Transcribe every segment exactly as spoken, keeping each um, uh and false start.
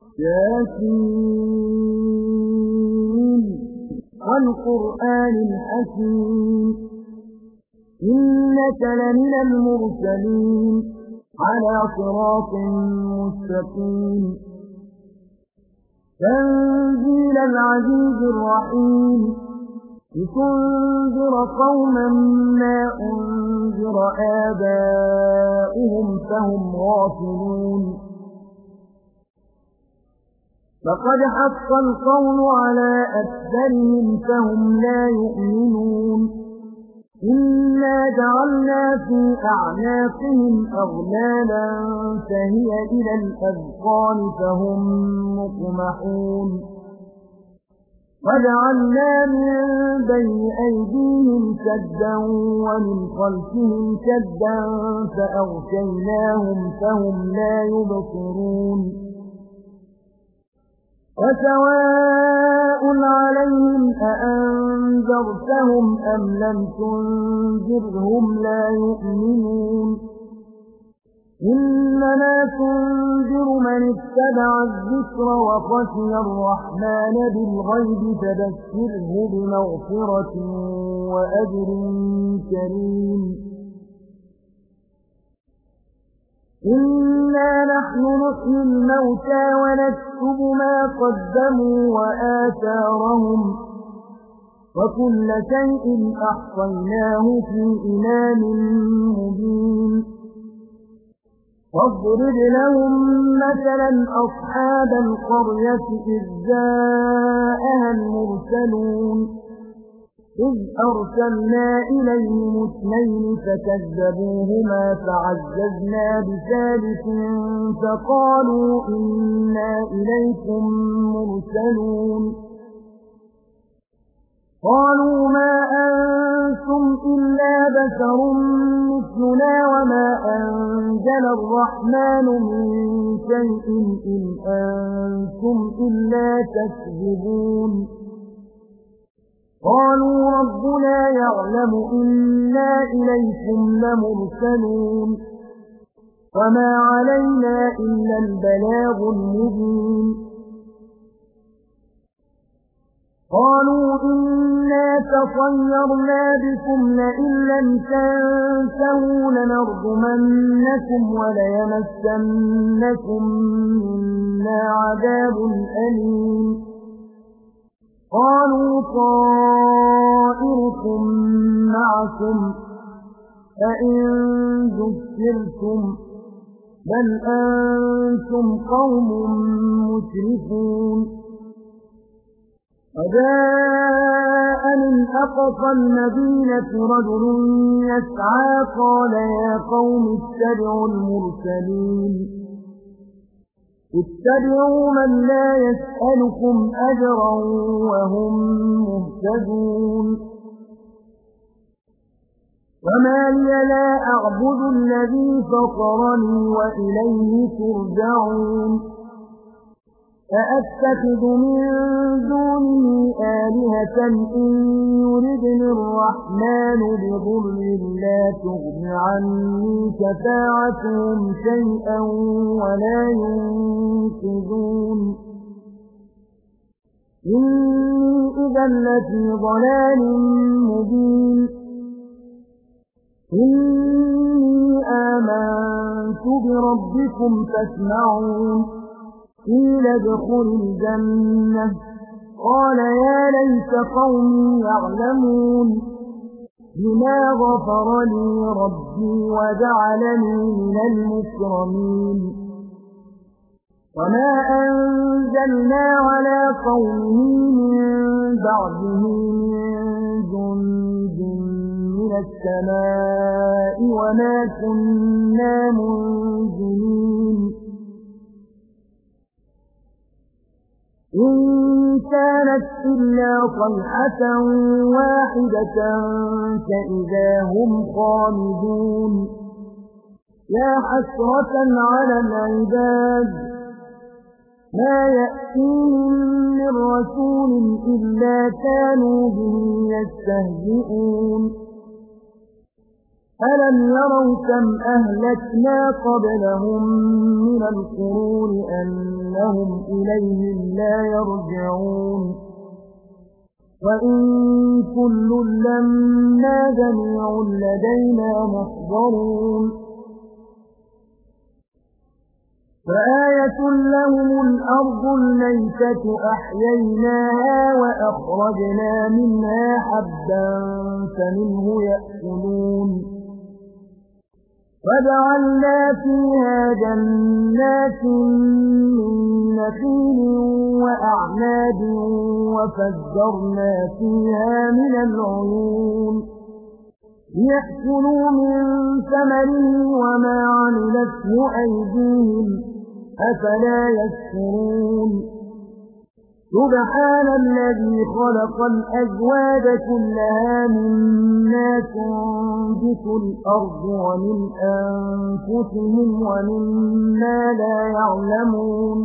ياسين والقرآن الحكيم إنك لمن المرسلين على صراط مستقيم تنزيل العزيز الرحيم لتنذر قوما ما أنذر آباؤهم فهم غافلون لقد حق القول على أكثرهم فهم لا يؤمنون إنا جعلنا في أعناقهم أغلالا فهي إلى الأذقان فهم مقمحون وجعلنا من بين أيديهم سدا ومن خلفهم سدا فأغشيناهم فهم لا يبصرون وسواء عليهم أأنذرتهم أم لم تنذرهم لا يؤمنون إنما تنذر من اتبع الذكر وخشي الرحمن بالغيب فبشره بمغفرة وأجر كريم إنا نحن نحيي الموتى ونكتب ما قدموا وآثارهم وكل شيء أحصيناه في إمام مبين واضرب لهم مثلا أصحاب القرية إذ جاءها المرسلون إذ أرسلنا إليهم اثنين فكذبوهما فعززنا بثالث فقالوا إنا إليكم مرسلون قالوا ما أنتم إلا بشر مثلنا وما أنزل الرحمن من شيء إن أنتم إلا تكذبون قالوا ربنا يعلم إنا إليكم لمرسلون وما علينا إلا البلاغ المبين قالوا إنا تطيرنا بكم لئن لم تنتهوا لنرجمنكم وليمسنكم منا عذاب أليم قالوا طائركم معكم فإن ذكرتم بل أنتم قوم مسرفون وجاء من أقصى المدينة رجل يسعى قال يا قوم اتبعوا المرسلين اتبعوا من لا يسألكم أجرا وهم مهتدون وما لي لا أعبد الذي فطرني وإليه ترجعون أأتخذ من دونه آلهة إن يردني الرحمن بضر لا تغن عني شفاعتهم شيئا ولا ينقذون إني إذا لفي ضلال مبين إني آمنت بربكم فاسمعون قيل ادخل الجنة قال يا ليت قومي يعلمون بما غفر لي ربي وجعلني من المكرمين وما أنزلنا على قومه من بعده من جند من السماء وما كنا منزلين إن كانت إلا صيحة واحدة فإذا هم خامدون يا حسرة على العباد ما يأتيهم من رسول إلا كانوا به يستهزئون أَلَمْ يَرَوْا كَمْ أَهْلَكْنَا قَبْلَهُم مِّنَ الْقُرُونِ أَنَّهُمْ إِلَيْهِمْ لَا يَرْجِعُونَ وَإِن كُلٌّ لَّمَّا جَمِيعٌ لَّدَيْنَا مُحْضَرُونَ فَآيَةٌ لَّهُمُ الْأَرْضُ الْمَيْتَةُ أَحْيَيْنَاهَا وَأَخْرَجْنَا مِنْهَا حَبًّا فَمِنْهُ يَأْكُلُونَ وَجَعَلْنَا فِيهَا جَنَّاتٍ مِّن نَّخِيلٍ وَأَعْنَابٍ وَفَجَّرْنَا فِيهَا مِنَ الْعُيُونِ لِيَأْكُلُوا مِن ثَمَرِهِ وَمَا عَمِلَتْهُ أَيْدِيهِمْ أَفَلَا يَشْكُرُونَ سُبْحَانَ الَّذِي خَلَقَ الْأَزْوَاجَ كُلَّهَا مِمَّا تُنبِتُ الْأَرْضُ وَمِنْ أَنفُسِهِمْ وَمِمَّا لَا يَعْلَمُونَ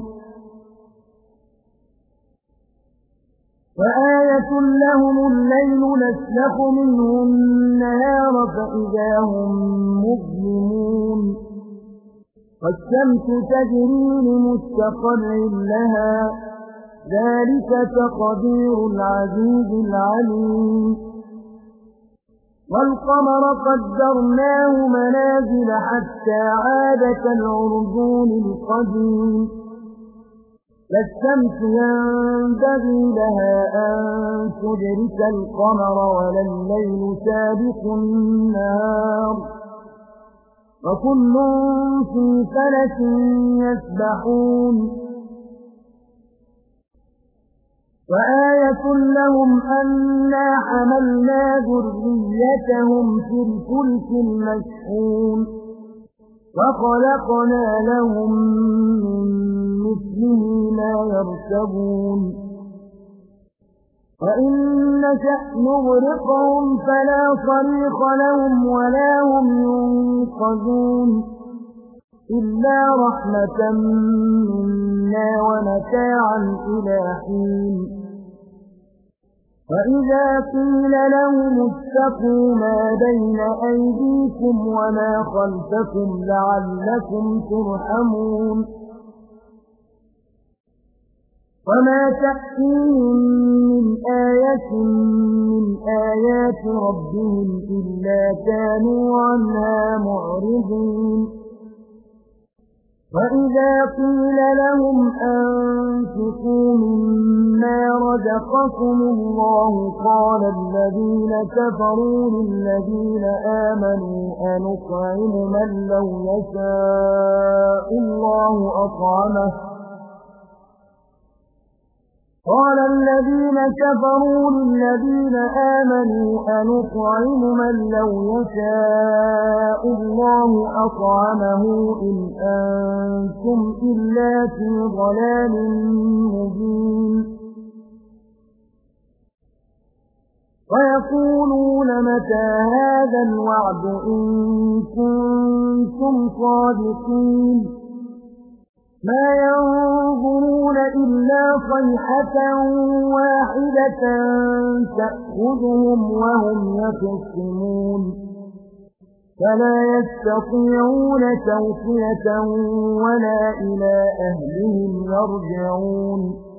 وَآيَةٌ لَّهُمُ اللَّيْلُ نَسْلَخُ مِنْهُ النَّهَارَ فَإِذَا هُم مُّظْلِمُونَ وَالشَّمْسُ تَجْرِي لِمُسْتَقَرٍّ لَّهَا ذَلِكَ تَقْدِيرُ الْعَزِيزِ الْعَلِيمِ وَالْقَمَرَ قَدَّرْنَاهُ مَنَازِلَ حَتَّىٰ عَادَ كَالْعُرْجُونِ الْقَدِيمِ لا الشمس ينبغي لها أن تدرك القمر ولا الليل سابق النهار وكل في فلك يسبحون وآية لهم أنا حملنا ذريتهم في الفلك المشحون وخلقنا لهم من مثله ما يركبون وإن نشأ نغرقهم فلا صريخ لهم ولا هم ينقذون إلا رحمة منا ومتاعا إلى حين وإذا قيل لهم اتقوا ما بين أيديكم وما خلفكم لعلكم ترحمون وما تأتيهم من آية من آيات ربهم إلا كانوا عنها معرضين وإذا قيل لهم أنفقوا مما رزقكم الله قال الذين كفروا للذين آمنوا أنطعم من لو يشاء الله أطعمه قال الذين كفروا للذين آمنوا أنطعم من لو يشاء الله أطعمه إن أنتم إلا في ضلال مبين ويقولون متى هذا الوعد إن كنتم صادقين ما ينظرون إلا صيحة واحدة تأخذهم وهم يخصمون فلا يستطيعون توصية ولا إلى أهلهم يرجعون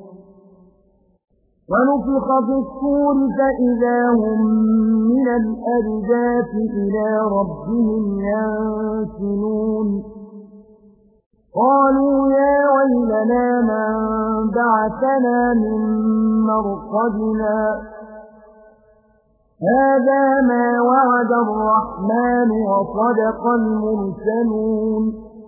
ونفخ في الصور فإذا هم من الأجداث إلى ربهم ينسلون قالوا يا ويلنا من بعثنا من مرقدنا هذا ما وعد الرحمن وصدق المرسلون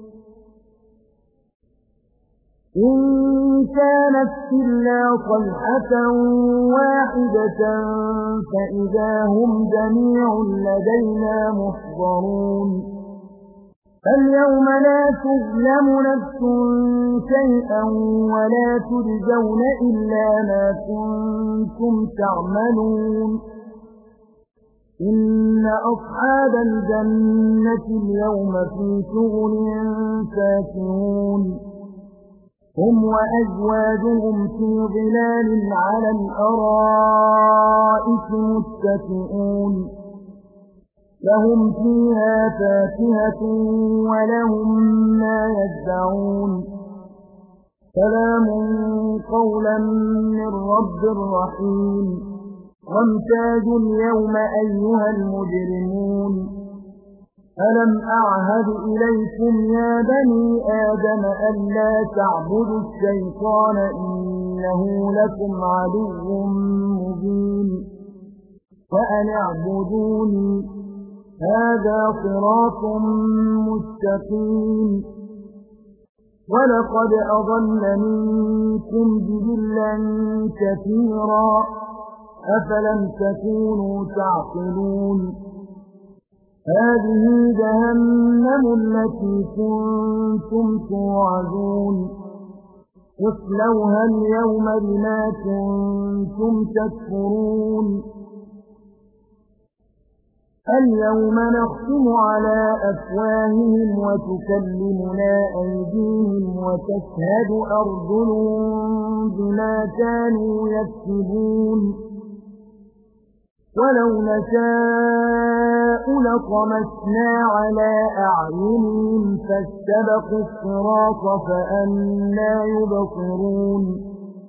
إن كانت إلا صيحة واحدة فإذا هم جميع لدينا محضرون فاليوم لا تظلم نفس شيئا ولا تجزون إلا ما كنتم تعملون إن أصحاب الجنة اليوم في شغل فاكهون هم وأزواجهم في ظلال على الأرائك متكئون لهم فيها فاكهة ولهم ما يدعون سلام قولا من رب رحيم وامتازوا اليوم أيها المجرمون ألم أعهد إليكم يا بني آدم ألا تعبدوا الشيطان إنه لكم عدو مبين وأن اعبدوني هذا صراط مستقيم ولقد أضل منكم جبلا كثيرا أفلم تكونوا تعقلون هذه جهنم التي كنتم توعدون اصلوها اليوم بما كنتم تكفرون اليوم نختم على أفواههم وتكلمنا أيديهم وتشهد أرجلهم بما كانوا يكسبون ولو نشاء لطمسنا على أعينهم فاستبقوا الصراط فأنى يبصرون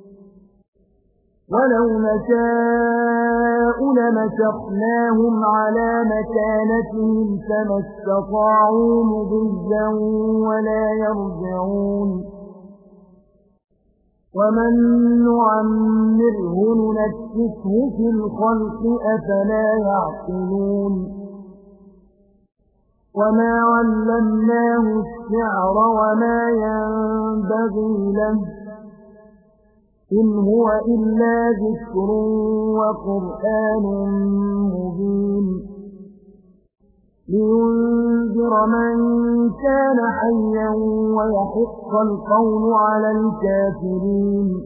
ولو نشاء لمسخناهم على مكانتهم فما استطاعوا مضيا ولا يرجعون ومن نعمره ننكسه في الخلق أفلا يعقلون وما علمناه الشعر وما ينبغي له إن هو إلا ذكر وقرآن مبين لينذر من كان حيا ويحق القول على الكافرين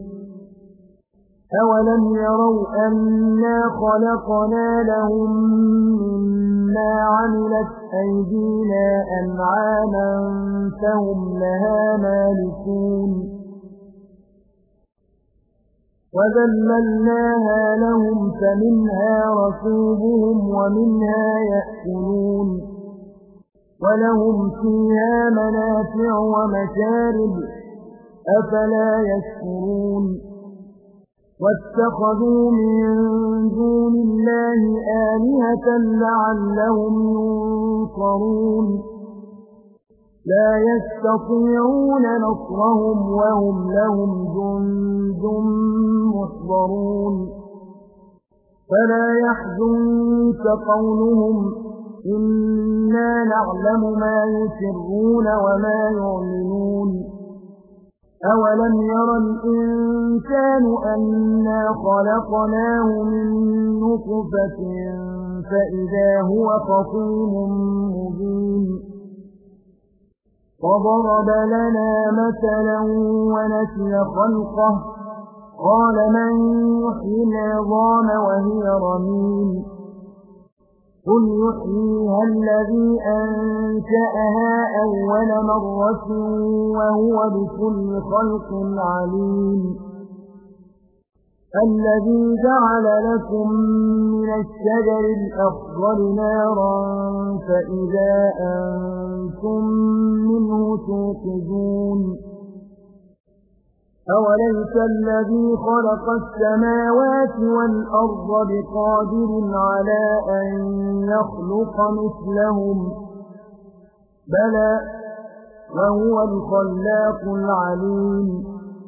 أولم يروا أنا خلقنا لهم مما عملت أيدينا أنعاما فهم لها مالكون وذللناها لهم فمنها ركوبهم ومنها يأكلون ولهم فيها منافع ومشارب أفلا يشكرون واتخذوا من دون الله آلهة لعلهم ينصرون لا يستطيعون نصرهم وهم لهم جند محضرون فلا يحزنك قولهم إنا نعلم ما يسرون وما يعلنون أولم ير الإنسان أنا خلقناه من نطفة فإذا هو خصيم مبين وضرب لنا مثلا ونسي خلقه قال من يحيي العظام وهي رميم قل يحييها الذي أنشأها أول مرة وهو بكل خلق عليم الذي جعل لكم من الشجر الأخضر نارا فإذا أنتم منه توقدون أوليس الذي خلق السماوات والأرض بقادر على أن يخلق مثلهم بلى وهو الخلاق العليم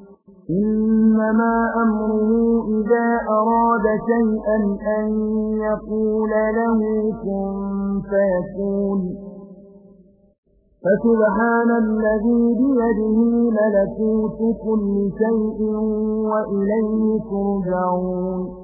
إنما أمره إذا أراد شيئا أن يقول له كن فيكون فسبحان الذي بيده ملكوت كل شيء وإليه ترجعون